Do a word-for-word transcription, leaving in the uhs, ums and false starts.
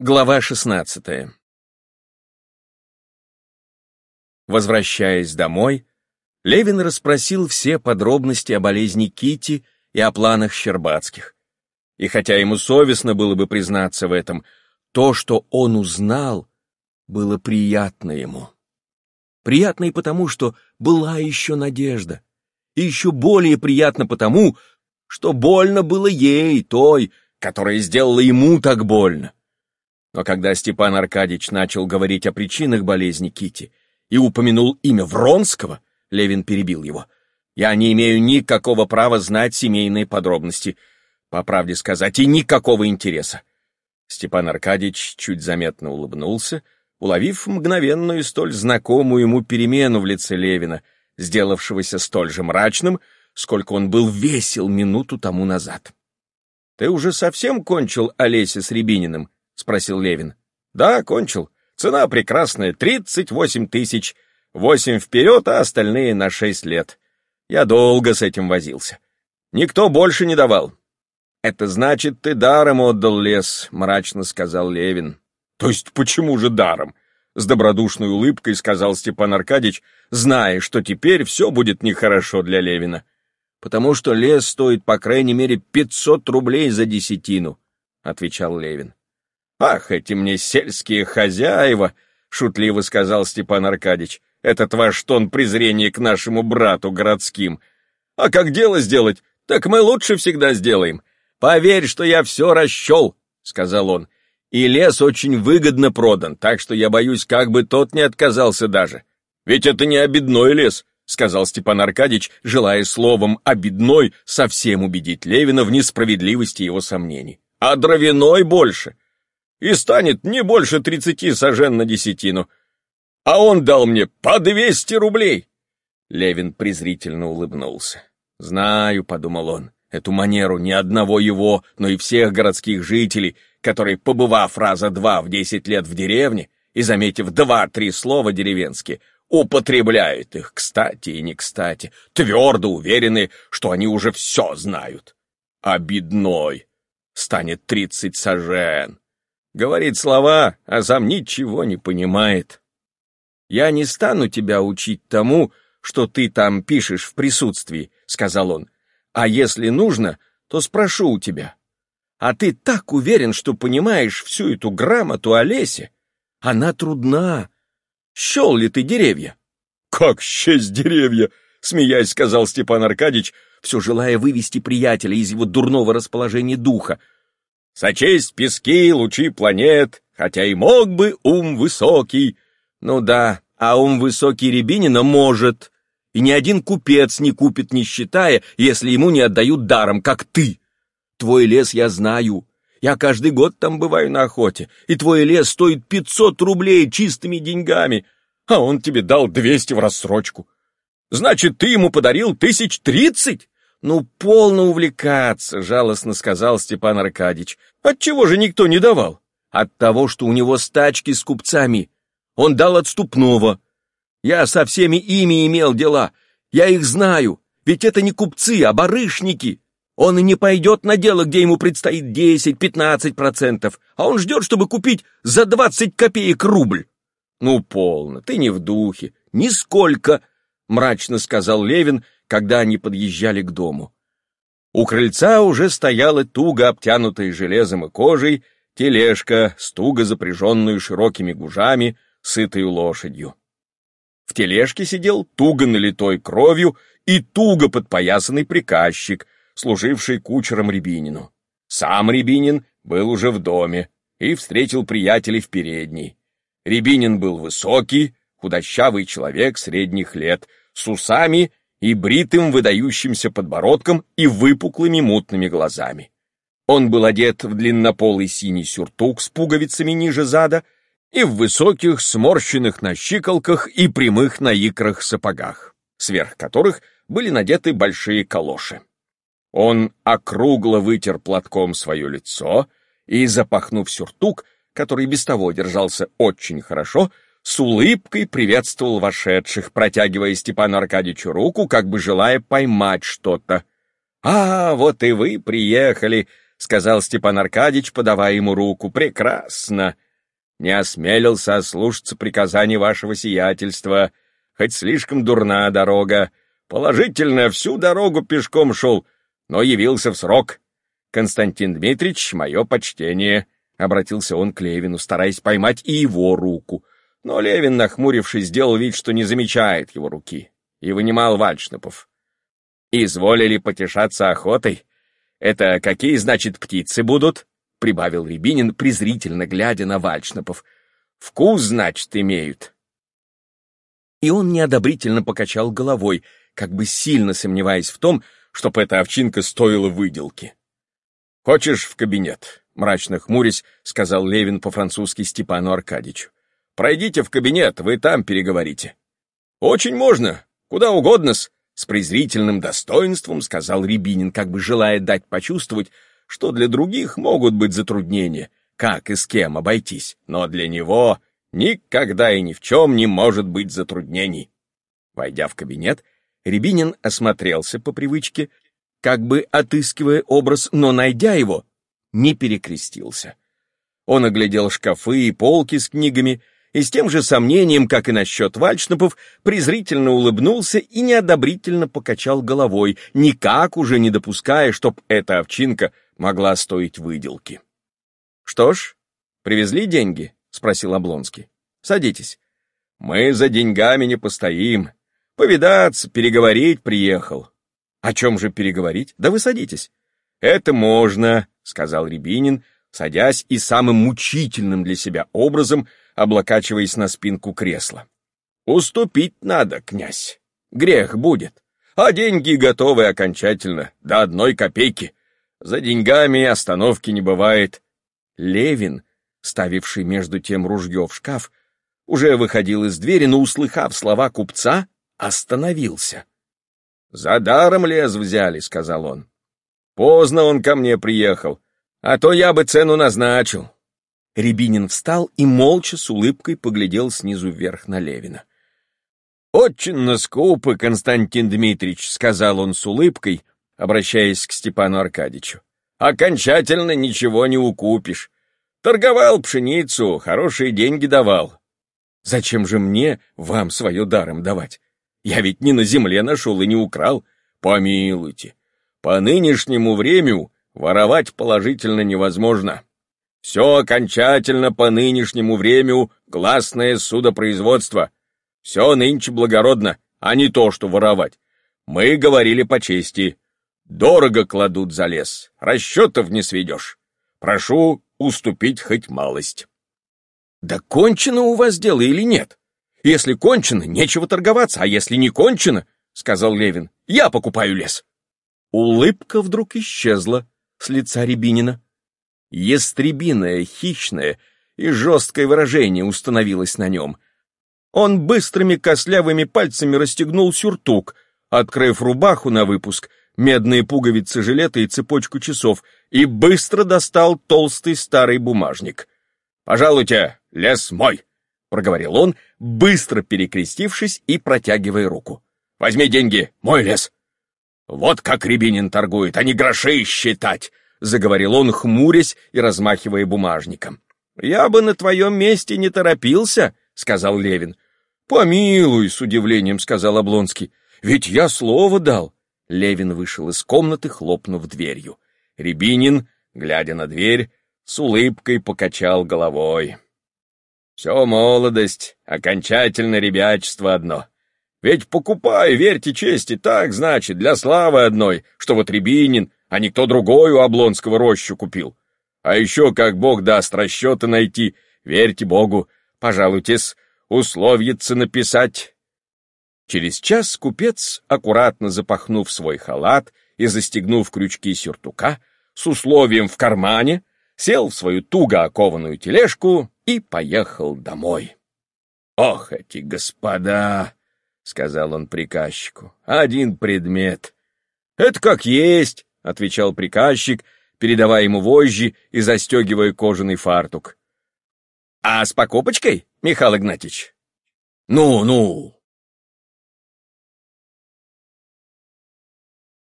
Глава шестнадцатая. Возвращаясь домой, Левин расспросил все подробности о болезни Кити и о планах Щербацких. И хотя ему совестно было бы признаться в этом, то, что он узнал, было приятно ему. Приятно и потому, что была еще надежда. И еще более приятно потому, что больно было ей, той, которая сделала ему так больно. Но когда Степан Аркадьич начал говорить о причинах болезни Кити и упомянул имя Вронского, Левин перебил его. «Я не имею никакого права знать семейные подробности, по правде сказать, и никакого интереса». Степан Аркадьич чуть заметно улыбнулся, уловив мгновенную и столь знакомую ему перемену в лице Левина, сделавшегося столь же мрачным, сколько он был весел минуту тому назад. «Ты уже совсем кончил Олеся с Рябининым?» — спросил Левин. «Да, кончил. Цена прекрасная — тридцать восемь тысяч. Восемь вперед, а остальные на шесть лет. Я долго с этим возился. Никто больше не давал». «Это значит, ты даром отдал лес», — мрачно сказал Левин. «То есть почему же даром?» — с добродушной улыбкой сказал Степан Аркадьич, зная, что теперь все будет нехорошо для Левина. «Потому что лес стоит по крайней мере пятьсот рублей за десятину», — отвечал Левин. «Ах, эти мне сельские хозяева!» — шутливо сказал Степан Аркадьич. «Этот ваш тон презрения к нашему брату городским. А как дело сделать, так мы лучше всегда сделаем. Поверь, что я все расчел», — сказал он. «И лес очень выгодно продан, так что я боюсь, как бы тот не отказался даже». «Ведь это не обедной лес», — сказал Степан Аркадьич, желая словом «обедной» совсем убедить Левина в несправедливости его сомнений. «А дровяной больше. И станет не больше тридцати сажен на десятину. А он дал мне по двести рублей. Левин презрительно улыбнулся. «Знаю», — подумал он, — «эту манеру не одного его, но и всех городских жителей, которые, побывав раза два в десять лет в деревне и заметив два-три слова деревенские, употребляют их кстати и не кстати, твердо уверены, что они уже все знают. Обедной станет тридцать сажен. Говорит слова, а сам ничего не понимает. «Я не стану тебя учить тому, что ты там пишешь в присутствии», — сказал он. «А если нужно, то спрошу у тебя. А ты так уверен, что понимаешь всю эту грамоту о лесе? Она трудна. Щел ли ты деревья?» «Как счесть деревья?» — смеясь сказал Степан Аркадьич, все желая вывести приятеля из его дурного расположения духа. «Сочесть пески, лучи планет, хотя и мог бы ум высокий». «Ну да, а ум высокий Рябинина может. И ни один купец не купит, не считая, если ему не отдают даром, как ты. Твой лес я знаю. Я каждый год там бываю на охоте, и твой лес стоит пятьсот рублей чистыми деньгами, а он тебе дал двести в рассрочку. Значит, ты ему подарил тысяч тридцать?» «Ну, полно увлекаться», — жалостно сказал Степан Аркадьич. «Отчего же никто не давал?» «От того, что у него стачки с купцами. Он дал отступного. Я со всеми ими имел дела. Я их знаю, ведь это не купцы, а барышники. Он и не пойдет на дело, где ему предстоит десять-пятнадцать процентов, а он ждет, чтобы купить за двадцать копеек рубль». «Ну, полно, ты не в духе, нисколько», — мрачно сказал Левин, когда они подъезжали к дому. У крыльца уже стояла туго обтянутая железом и кожей тележка с туго запряженную широкими гужами, сытою лошадью. В тележке сидел туго налитой кровью и туго подпоясанный приказчик, служивший кучером Рябинину. Сам Рябинин был уже в доме и встретил приятелей в передней. Рябинин был высокий, худощавый человек средних лет, с усами и бритым выдающимся подбородком и выпуклыми мутными глазами. Он был одет в длиннополый синий сюртук с пуговицами ниже зада и в высоких, сморщенных на щиколках и прямых на икрах сапогах, сверх которых были надеты большие калоши. Он округло вытер платком свое лицо и, запахнув сюртук, который без того держался очень хорошо, с улыбкой приветствовал вошедших, протягивая Степану Аркадьичу руку, как бы желая поймать что-то. «А, вот и вы приехали», — сказал Степан Аркадьич, подавая ему руку. Прекрасно. Не осмелился ослушаться приказаний вашего сиятельства, хоть слишком дурна дорога. Положительно, всю дорогу пешком шел, но явился в срок. Константин Дмитрич, мое почтение, — обратился он к Левину, стараясь поймать и его руку. Но Левин, нахмурившись, сделал вид, что не замечает его руки, и вынимал вальшнепов. «Изволили потешаться охотой? Это какие, значит, птицы будут?» — прибавил Рябинин, презрительно глядя на вальшнепов. «Вкус, значит, имеют». И он неодобрительно покачал головой, как бы сильно сомневаясь в том, чтоб эта овчинка стоила выделки. «Хочешь в кабинет?» — мрачно хмурясь, сказал Левин по-французски Степану Аркадьичу. «Пройдите в кабинет, вы там переговорите». «Очень можно, куда угодно-с», — с презрительным достоинством сказал Рябинин, как бы желая дать почувствовать, что для других могут быть затруднения, как и с кем обойтись, но для него никогда и ни в чем не может быть затруднений. Войдя в кабинет, Рябинин осмотрелся по привычке, как бы отыскивая образ, но, найдя его, не перекрестился. Он оглядел шкафы и полки с книгами и с тем же сомнением, как и насчет вальшнепов, презрительно улыбнулся и неодобрительно покачал головой, никак уже не допуская, чтоб эта овчинка могла стоить выделки. — Что ж, привезли деньги? — спросил Облонский. — Садитесь. — Мы за деньгами не постоим. Повидаться, переговорить приехал. — О чем же переговорить? Да вы садитесь. — Это можно, — сказал Рябинин, садясь и самым мучительным для себя образом облокачиваясь на спинку кресла. «Уступить надо, князь. Грех будет. А деньги готовы окончательно, до одной копейки. За деньгами остановки не бывает». Левин, ставивший между тем ружье в шкаф, уже выходил из двери, но, услыхав слова купца, остановился. «За даром лес взяли», — сказал он. «Поздно он ко мне приехал, а то я бы цену назначил». Рябинин встал и молча с улыбкой поглядел снизу вверх на Левина. «Очень скупы, Константин Дмитрич», — сказал он с улыбкой, обращаясь к Степану Аркадьичу. «Окончательно ничего не укупишь. Торговал пшеницу, хорошие деньги давал». «Зачем же мне вам свое даром давать? Я ведь не на земле нашел и не украл. Помилуйте, по нынешнему времени воровать положительно невозможно. Все окончательно по нынешнему времени гласное судопроизводство. Все нынче благородно, а не то, что воровать. Мы говорили по чести. Дорого кладут за лес, расчетов не сведешь. Прошу уступить хоть малость». «Да кончено у вас дело или нет? Если кончено, нечего торговаться, а если не кончено, — сказал Левин, — я покупаю лес». Улыбка вдруг исчезла с лица Рябинина. Ястребиное, хищное и жесткое выражение установилось на нем. Он быстрыми костлявыми пальцами расстегнул сюртук, открыв рубаху на выпуск, медные пуговицы жилета и цепочку часов, и быстро достал толстый старый бумажник. «Пожалуйте, лес мой», — проговорил он, быстро перекрестившись и протягивая руку. «Возьми деньги, мой лес». «Вот как Рябинин торгует, а не гроши считать», — заговорил он, хмурясь и размахивая бумажником. «Я бы на твоем месте не торопился», — сказал Левин. «Помилуй», — с удивлением сказал Облонский, — «ведь я слово дал». Левин вышел из комнаты, хлопнув дверью. Рябинин, глядя на дверь, с улыбкой покачал головой. «Все молодость, окончательно ребячество одно. Ведь покупай, верьте чести, так, значит, для славы одной, что вот Рябинин, а никто другой у Облонского рощу купил. А еще, как Бог даст, расчеты найти, верьте Богу, пожалуйтесь, условиться написать». Через час купец, аккуратно запахнув свой халат и застегнув крючки сюртука, с условием в кармане, сел в свою туго окованную тележку и поехал домой. «Ох, эти господа!» — сказал он приказчику. «Один предмет». «Это как есть», — отвечал приказчик, передавая ему вожжи и застегивая кожаный фартук. «А с покупочкой, Михаил Игнатьич?» «Ну, ну!»